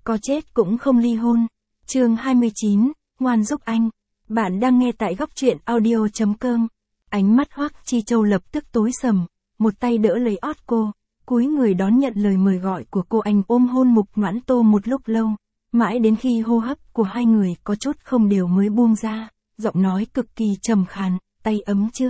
có chết cũng không ly hôn. Chương 29, ngoan giúp anh. Bạn đang nghe tại góc truyện audio.com. Ánh mắt Hoắc Chi Châu lập tức tối sầm, một tay đỡ lấy ót cô, cúi người đón nhận lời mời gọi của cô. Anh ôm hôn Mục Noãn Tô một lúc lâu, mãi đến khi hô hấp của hai người có chút không đều mới buông ra, giọng nói cực kỳ trầm khàn, tay ấm chưa?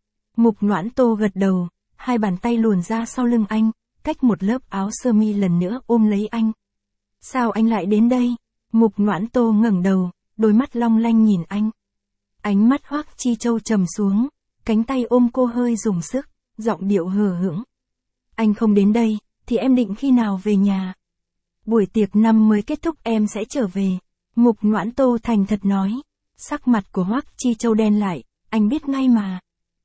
Mục Noãn Tô gật đầu, hai bàn tay luồn ra sau lưng anh, cách một lớp áo sơ mi lần nữa ôm lấy anh. Sao anh lại đến đây? Mục Noãn Tô ngẩng đầu, đôi mắt long lanh nhìn anh. Ánh mắt Hoắc Chi Châu trầm xuống, cánh tay ôm cô hơi dùng sức, giọng điệu hờ hững. Anh không đến đây, thì em định khi nào về nhà? Buổi tiệc năm mới kết thúc em sẽ trở về. Mục Noãn Tô thành thật nói. Sắc mặt của Hoắc Chi Châu đen lại, anh biết ngay mà.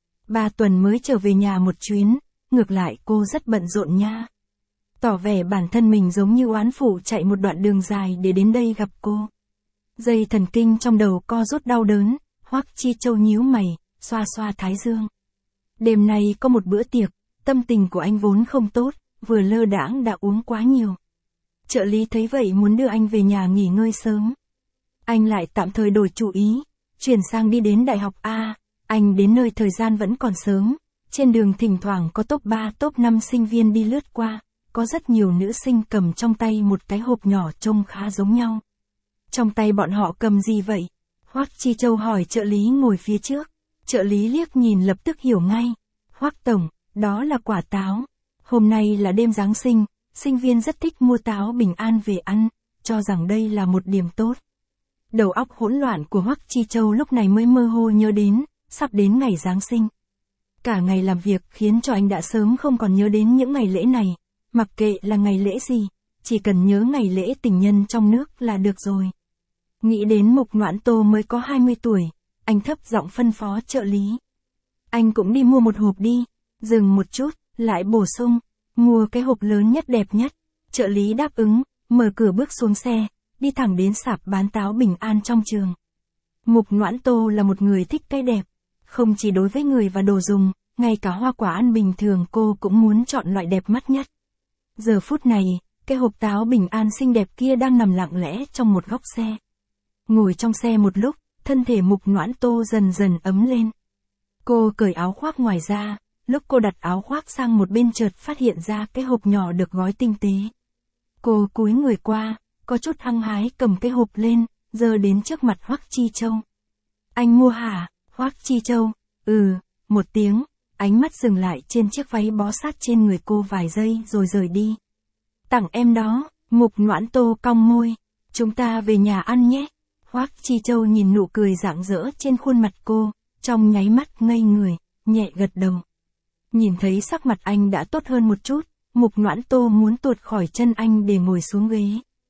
3 tuần mới trở về nhà một chuyến, ngược lại cô rất bận rộn nha. Tỏ vẻ bản thân mình giống như oán phụ chạy một đoạn đường dài để đến đây gặp cô. Dây thần kinh trong đầu co rút đau đớn, Hoắc Chi Châu nhíu mày, xoa xoa thái dương. Đêm nay có một bữa tiệc, tâm tình của anh vốn không tốt, vừa lơ đãng đã uống quá nhiều. Trợ lý thấy vậy muốn đưa anh về nhà nghỉ ngơi sớm. Anh lại tạm thời đổi chủ ý, chuyển sang đi đến đại học A. Anh đến nơi thời gian vẫn còn sớm, trên đường thỉnh thoảng có top 3 top 5 sinh viên đi lướt qua, có rất nhiều nữ sinh cầm trong tay một cái hộp nhỏ trông khá giống nhau. Trong tay bọn họ cầm gì vậy? Hoắc Chi Châu hỏi trợ lý ngồi phía trước. Trợ lý liếc nhìn lập tức hiểu ngay. Hoắc tổng, đó là quả táo. Hôm nay là đêm Giáng sinh, sinh viên rất thích mua táo bình an về ăn, cho rằng đây là một điểm tốt. Đầu óc hỗn loạn của Hoắc Chi Châu lúc này mới mơ hồ nhớ đến, sắp đến ngày Giáng sinh. Cả ngày làm việc khiến cho anh đã sớm không còn nhớ đến những ngày lễ này, mặc kệ là ngày lễ gì, chỉ cần nhớ ngày lễ tình nhân trong nước là được rồi. Nghĩ đến Mục Noãn Tô mới có 20 tuổi, anh thấp giọng phân phó trợ lý. Anh cũng đi mua một hộp đi, dừng một chút, lại bổ sung, mua cái hộp lớn nhất đẹp nhất. Trợ lý đáp ứng, mở cửa bước xuống xe, đi thẳng đến sạp bán táo bình an trong trường. Mục Noãn Tô là một người thích cái đẹp, không chỉ đối với người và đồ dùng, ngay cả hoa quả ăn bình thường cô cũng muốn chọn loại đẹp mắt nhất. Giờ phút này, cái hộp táo bình an xinh đẹp kia đang nằm lặng lẽ trong một góc xe. Ngồi trong xe một lúc, thân thể Mục Noãn Tô dần dần ấm lên. Cô cởi áo khoác ngoài ra, lúc cô đặt áo khoác sang một bên chợt phát hiện ra cái hộp nhỏ được gói tinh tế. Cô cúi người qua, có chút hăng hái cầm cái hộp lên, giơ đến trước mặt Hoắc Chi Châu. Anh mua hả? Hoắc Chi Châu, một tiếng, ánh mắt dừng lại trên chiếc váy bó sát trên người cô vài giây rồi rời đi. Tặng em đó. Mục Noãn Tô cong môi, chúng ta về nhà ăn nhé. Hoắc Chi Châu nhìn nụ cười rạng rỡ trên khuôn mặt cô, trong nháy mắt ngây người, nhẹ gật đầu. Nhìn thấy sắc mặt anh đã tốt hơn một chút, Mục Noãn Tô muốn tuột khỏi chân anh để ngồi xuống ghế.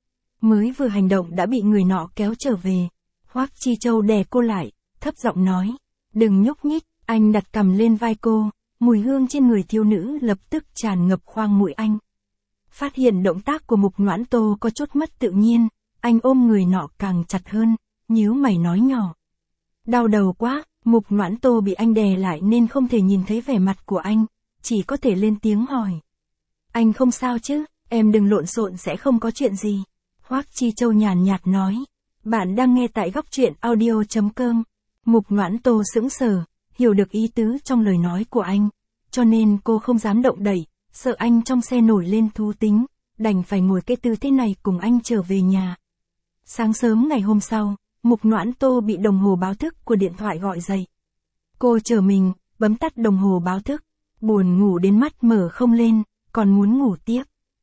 Mới vừa hành động đã bị người nọ kéo trở về. Hoắc Chi Châu đè cô lại, thấp giọng nói, đừng nhúc nhích. Anh đặt cằm lên vai cô, mùi hương trên người thiếu nữ lập tức tràn ngập khoang mũi anh. Phát hiện động tác của Mục Noãn Tô có chút mất tự nhiên, anh ôm người nọ càng chặt hơn, nhíu mày nói nhỏ. Đau đầu quá. Mục Noãn Tô bị anh đè lại nên không thể nhìn thấy vẻ mặt của anh, chỉ có thể lên tiếng hỏi. Anh không sao chứ, em đừng lộn xộn sẽ không có chuyện gì. Hoắc Chi Châu nhàn nhạt nói. Bạn đang nghe tại góc truyện audio.com. Mục Noãn Tô sững sờ, hiểu được ý tứ trong lời nói của anh, cho nên cô không dám động đậy, sợ anh trong xe nổi lên thú tính, đành phải ngồi cái tư thế này cùng anh trở về nhà. Sáng sớm ngày hôm sau, Mục Noãn Tô bị đồng hồ báo thức của điện thoại gọi dậy. Cô trở mình, bấm tắt đồng hồ báo thức, buồn ngủ đến mắt mở không lên, còn muốn ngủ tiếp.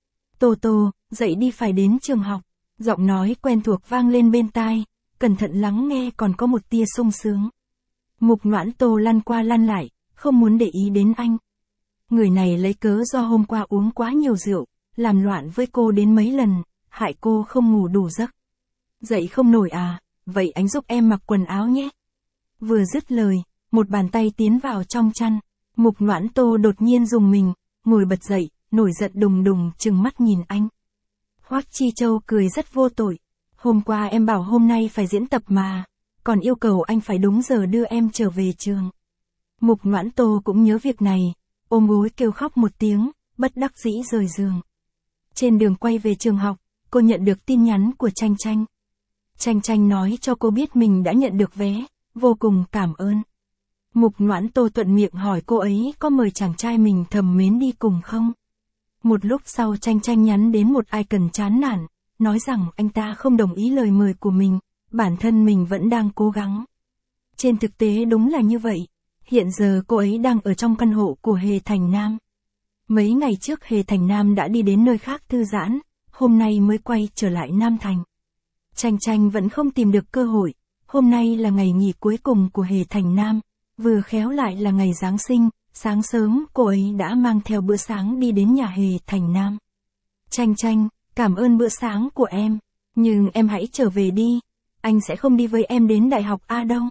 Tô Tô, dậy đi phải đến trường học, giọng nói quen thuộc vang lên bên tai, cẩn thận lắng nghe còn có một tia sung sướng. Mục Noãn Tô lăn qua lăn lại, không muốn để ý đến anh. Người này lấy cớ do hôm qua uống quá nhiều rượu, làm loạn với cô đến mấy lần, hại cô không ngủ đủ giấc. Dậy không nổi à, vậy anh giúp em mặc quần áo nhé. Vừa dứt lời, một bàn tay tiến vào trong chăn, Mục Noãn Tô đột nhiên rùng mình, ngồi bật dậy, nổi giận đùng đùng trừng mắt nhìn anh. Hoắc Chi Châu cười rất vô tội. Hôm qua em bảo hôm nay phải diễn tập mà, còn yêu cầu anh phải đúng giờ đưa em trở về trường. Mục Noãn Tô cũng nhớ việc này, ôm gối kêu khóc một tiếng, bất đắc dĩ rời giường. Trên đường quay về trường học, cô nhận được tin nhắn của Chanh Chanh. Chanh Chanh nói cho cô biết mình đã nhận được vé, vô cùng cảm ơn. Mục Noãn Tô thuận miệng hỏi cô ấy có mời chàng trai mình thầm mến đi cùng không. Một lúc sau Chanh Chanh nhắn đến một icon chán nản, nói rằng anh ta không đồng ý lời mời của mình, bản thân mình vẫn đang cố gắng. Trên thực tế đúng là như vậy, hiện giờ cô ấy đang ở trong căn hộ của Hề Thành Nam. Mấy ngày trước Hề Thành Nam đã đi đến nơi khác thư giãn, hôm nay mới quay trở lại Nam Thành. Chanh Chanh vẫn không tìm được cơ hội, hôm nay là ngày nghỉ cuối cùng của Hề Thành Nam, vừa khéo lại là ngày Giáng sinh, sáng sớm cô ấy đã mang theo bữa sáng đi đến nhà Hề Thành Nam. Chanh Chanh, cảm ơn bữa sáng của em, nhưng em hãy trở về đi, anh sẽ không đi với em đến Đại học A đâu.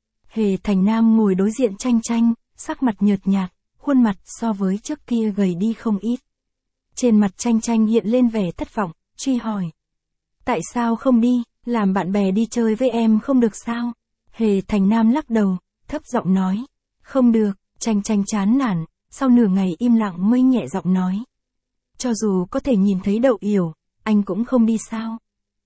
Hề Thành Nam ngồi đối diện Chanh Chanh, sắc mặt nhợt nhạt, khuôn mặt so với trước kia gầy đi không ít. Trên mặt Chanh Chanh hiện lên vẻ thất vọng, truy hỏi. Tại sao không đi, làm bạn bè đi chơi với em không được sao? Hề Thành Nam lắc đầu, thấp giọng nói. Không được, Chanh Chanh chán nản, sau nửa ngày im lặng mới nhẹ giọng nói. Cho dù có thể nhìn thấy Đậu Yểu, anh cũng không đi sao?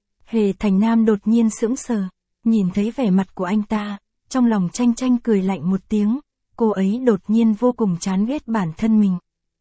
Hề Thành Nam đột nhiên sững sờ, nhìn thấy vẻ mặt của anh ta, trong lòng Chanh Chanh cười lạnh một tiếng, cô ấy đột nhiên vô cùng chán ghét bản thân mình.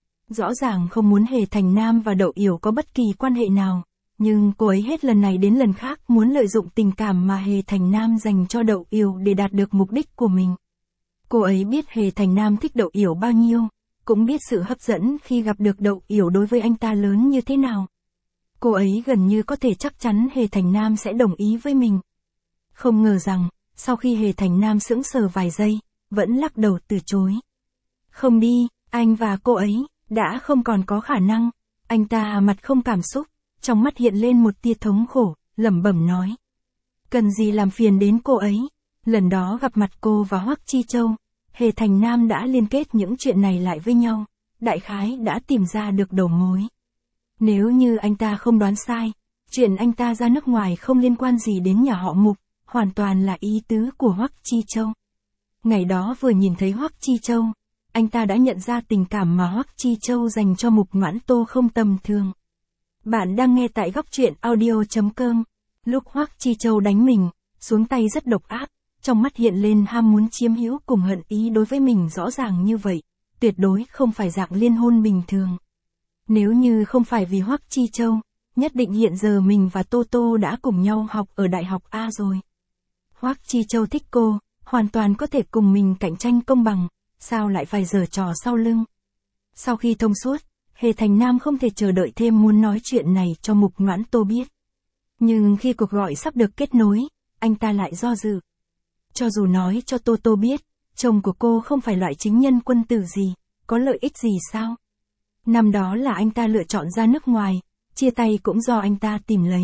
Rõ ràng không muốn Hề Thành Nam và Đậu Yểu có bất kỳ quan hệ nào, nhưng cô ấy hết lần này đến lần khác muốn lợi dụng tình cảm mà Hề Thành Nam dành cho Đậu Yểu để đạt được mục đích của mình. Cô ấy biết Hề Thành Nam thích Đậu Yểu bao nhiêu, cũng biết sự hấp dẫn khi gặp được Đậu Yểu đối với anh ta lớn như thế nào. Cô ấy gần như có thể chắc chắn Hề Thành Nam sẽ đồng ý với mình. Không ngờ rằng, sau khi Hề Thành Nam sững sờ vài giây, vẫn lắc đầu từ chối. Không đi, anh và cô ấy đã không còn có khả năng. Anh ta mặt không cảm xúc, trong mắt hiện lên một tia thống khổ, lẩm bẩm nói. Cần gì làm phiền đến cô ấy. Lần đó gặp mặt cô và Hoắc Chi Châu, Hề Thành Nam đã liên kết những chuyện này lại với nhau, đại khái đã tìm ra được đầu mối. Nếu như anh ta không đoán sai, chuyện anh ta ra nước ngoài không liên quan gì đến nhà họ Mục, hoàn toàn là ý tứ của Hoắc Chi Châu. Ngày đó vừa nhìn thấy Hoắc Chi Châu, anh ta đã nhận ra tình cảm mà Hoắc Chi Châu dành cho Mục Noãn Tô không tầm thường. Bạn đang nghe tại góc truyện audio.com. Lúc Hoắc Chi Châu đánh mình, xuống tay rất độc ác, trong mắt hiện lên ham muốn chiếm hữu cùng hận ý đối với mình rõ ràng như vậy, tuyệt đối không phải dạng liên hôn bình thường. Nếu như không phải vì Hoắc Chi Châu, nhất định hiện giờ mình và Tô Tô đã cùng nhau học ở Đại học A rồi. Hoắc Chi Châu thích cô, hoàn toàn có thể cùng mình cạnh tranh công bằng, sao lại phải giở trò sau lưng. Sau khi thông suốt, Hề Thành Nam không thể chờ đợi thêm muốn nói chuyện này cho Mục Noãn Tô biết. Nhưng khi cuộc gọi sắp được kết nối, anh ta lại do dự. Cho dù nói cho Tô Tô biết, chồng của cô không phải loại chính nhân quân tử gì, có lợi ích gì sao? Năm đó là anh ta lựa chọn ra nước ngoài, chia tay cũng do anh ta tìm lấy.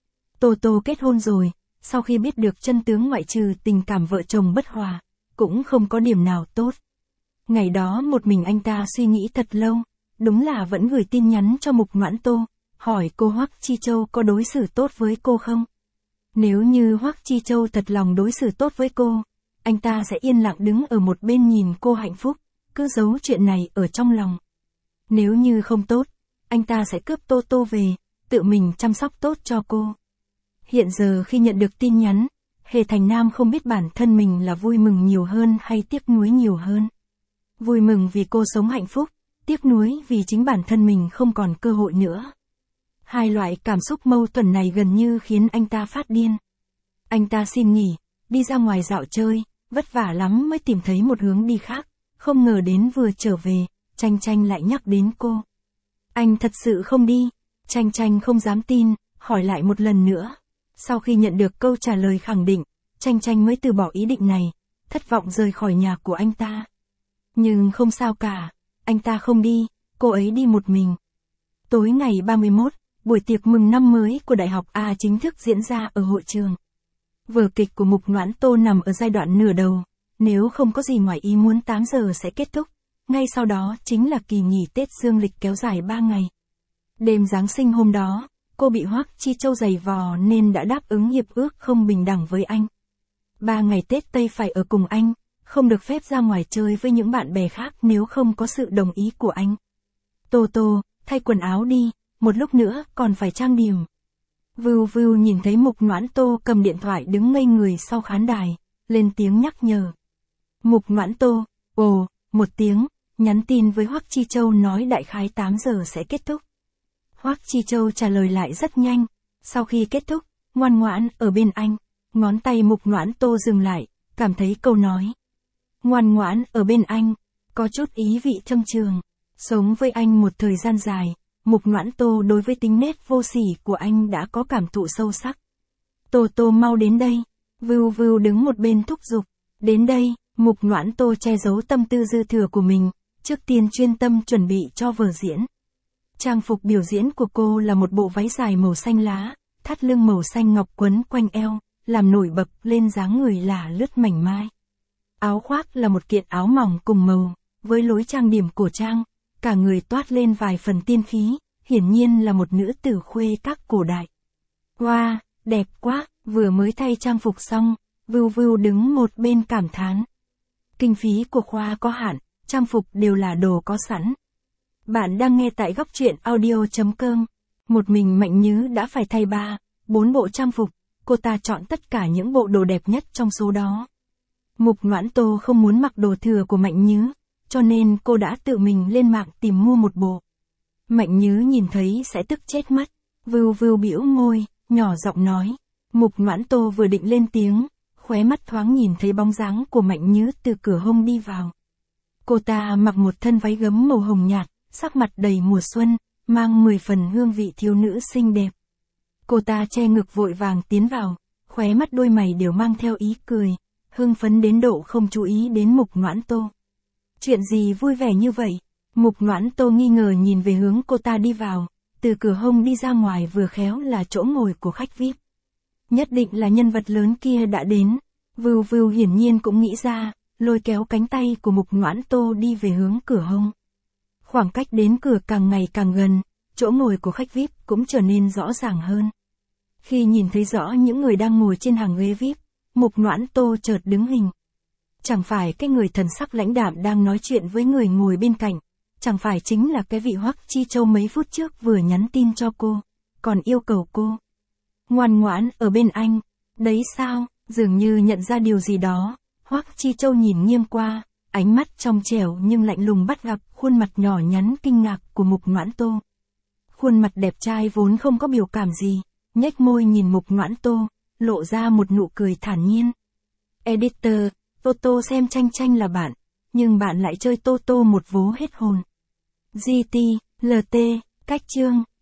Tô Tô kết hôn rồi, sau khi biết được chân tướng ngoại trừ tình cảm vợ chồng bất hòa, cũng không có điểm nào tốt. Ngày đó một mình anh ta suy nghĩ thật lâu, đúng là vẫn gửi tin nhắn cho Mục Noãn Tô, hỏi cô Hoắc Chi Châu có đối xử tốt với cô không? Nếu như Hoắc Chi Châu thật lòng đối xử tốt với cô, anh ta sẽ yên lặng đứng ở một bên nhìn cô hạnh phúc, cứ giấu chuyện này ở trong lòng. Nếu như không tốt, anh ta sẽ cướp Tô Tô về, tự mình chăm sóc tốt cho cô. Hiện giờ khi nhận được tin nhắn, Hề Thành Nam không biết bản thân mình là vui mừng nhiều hơn hay tiếc nuối nhiều hơn. Vui mừng vì cô sống hạnh phúc, tiếc nuối vì chính bản thân mình không còn cơ hội nữa. Hai loại cảm xúc mâu thuẫn này gần như khiến anh ta phát điên. Anh ta xin nghỉ, đi ra ngoài dạo chơi, vất vả lắm mới tìm thấy một hướng đi khác, không ngờ đến vừa trở về, Chanh Chanh lại nhắc đến cô. Anh thật sự không đi, Chanh Chanh không dám tin, hỏi lại một lần nữa. Sau khi nhận được câu trả lời khẳng định, Chanh Chanh mới từ bỏ ý định này, thất vọng rời khỏi nhà của anh ta. Nhưng không sao cả, anh ta không đi, cô ấy đi một mình. Tối ngày 31, buổi tiệc mừng năm mới của Đại học A chính thức diễn ra ở hội trường. Vở kịch của Mục Noãn Tô nằm ở giai đoạn nửa đầu, nếu không có gì ngoài ý muốn 8 giờ sẽ kết thúc, ngay sau đó chính là kỳ nghỉ Tết dương lịch kéo dài 3 ngày. Đêm Giáng sinh hôm đó, cô bị Hoắc Chi Châu giày vò nên đã đáp ứng hiệp ước không bình đẳng với anh. 3 ngày Tết Tây phải ở cùng anh, không được phép ra ngoài chơi với những bạn bè khác nếu không có sự đồng ý của anh. Tô Tô, thay quần áo đi, một lúc nữa còn phải trang điểm. Vưu Vưu nhìn thấy Mục Noãn Tô cầm điện thoại đứng ngây người sau khán đài, lên tiếng nhắc nhở. Mục Noãn Tô, ồ, một tiếng, nhắn tin với Hoắc Chi Châu nói đại khái 8 giờ sẽ kết thúc. Hoắc Chi Châu trả lời lại rất nhanh, sau khi kết thúc, ngoan ngoãn ở bên anh, ngón tay Mục Noãn Tô dừng lại, cảm thấy câu nói. Ngoan ngoãn ở bên anh, có chút ý vị thâm trường, sống với anh một thời gian dài, Mục Noãn Tô đối với tính nết vô sỉ của anh đã có cảm thụ sâu sắc. Tô Tô mau đến đây, Vưu Vưu đứng một bên thúc giục, đến đây, Mục Noãn Tô che giấu tâm tư dư thừa của mình, trước tiên chuyên tâm chuẩn bị cho vở diễn. Trang phục biểu diễn của cô là một bộ váy dài màu xanh lá, thắt lưng màu xanh ngọc quấn quanh eo, làm nổi bật lên dáng người là lướt mảnh mai. Áo khoác là một kiện áo mỏng cùng màu, với lối trang điểm cổ trang, cả người toát lên vài phần tiên khí, hiển nhiên là một nữ tử khuê các cổ đại. Wow, đẹp quá, vừa mới thay trang phục xong, Vưu Vưu đứng một bên cảm thán. Kinh phí của khoa có hạn, trang phục đều là đồ có sẵn. Bạn đang nghe tại góc truyện audio.com. Một mình Mạnh Nhứ đã phải thay 3-4 bộ trang phục, cô ta chọn tất cả những bộ đồ đẹp nhất trong số đó. Mục Noãn Tô không muốn mặc đồ thừa của Mạnh Nhứ, cho nên cô đã tự mình lên mạng tìm mua một bộ. Mạnh Nhứ nhìn thấy sẽ tức chết mất, Vưu Vưu bĩu môi, nhỏ giọng nói. Mục Noãn Tô vừa định lên tiếng, khóe mắt thoáng nhìn thấy bóng dáng của Mạnh Nhứ từ cửa hông đi vào. Cô ta mặc một thân váy gấm màu hồng nhạt, sắc mặt đầy mùa xuân, mang 10 phần hương vị thiếu nữ xinh đẹp. Cô ta che ngực vội vàng tiến vào, khóe mắt đôi mày đều mang theo ý cười, hưng phấn đến độ không chú ý đến Mục Noãn Tô. Chuyện gì vui vẻ như vậy? Mục Noãn Tô nghi ngờ nhìn về hướng cô ta đi vào, từ cửa hông đi ra ngoài vừa khéo là chỗ ngồi của khách VIP. Nhất định là nhân vật lớn kia đã đến. Vưu Vưu hiển nhiên cũng nghĩ ra, lôi kéo cánh tay của Mục Noãn Tô đi về hướng cửa hông. Khoảng cách đến cửa càng ngày càng gần, chỗ ngồi của khách VIP cũng trở nên rõ ràng hơn. Khi nhìn thấy rõ những người đang ngồi trên hàng ghế VIP, Mục Noãn Tô chợt đứng hình. Chẳng phải cái người thần sắc lãnh đạm đang nói chuyện với người ngồi bên cạnh, chẳng phải chính là cái vị Hoắc Chi Châu mấy phút trước vừa nhắn tin cho cô, còn yêu cầu cô ngoan ngoãn ở bên anh, đấy sao? Dường như nhận ra điều gì đó, Hoắc Chi Châu nhìn nghiêm qua, ánh mắt trong trẻo nhưng lạnh lùng bắt gặp khuôn mặt nhỏ nhắn kinh ngạc của Mục Noãn Tô. Khuôn mặt đẹp trai vốn không có biểu cảm gì, nhếch môi nhìn Mục Noãn Tô, lộ ra một nụ cười thản nhiên. Editor, Tô Tô xem tranh tranh là bạn, nhưng bạn lại chơi Tô Tô một vố hết hồn. GT, LT, cách chương,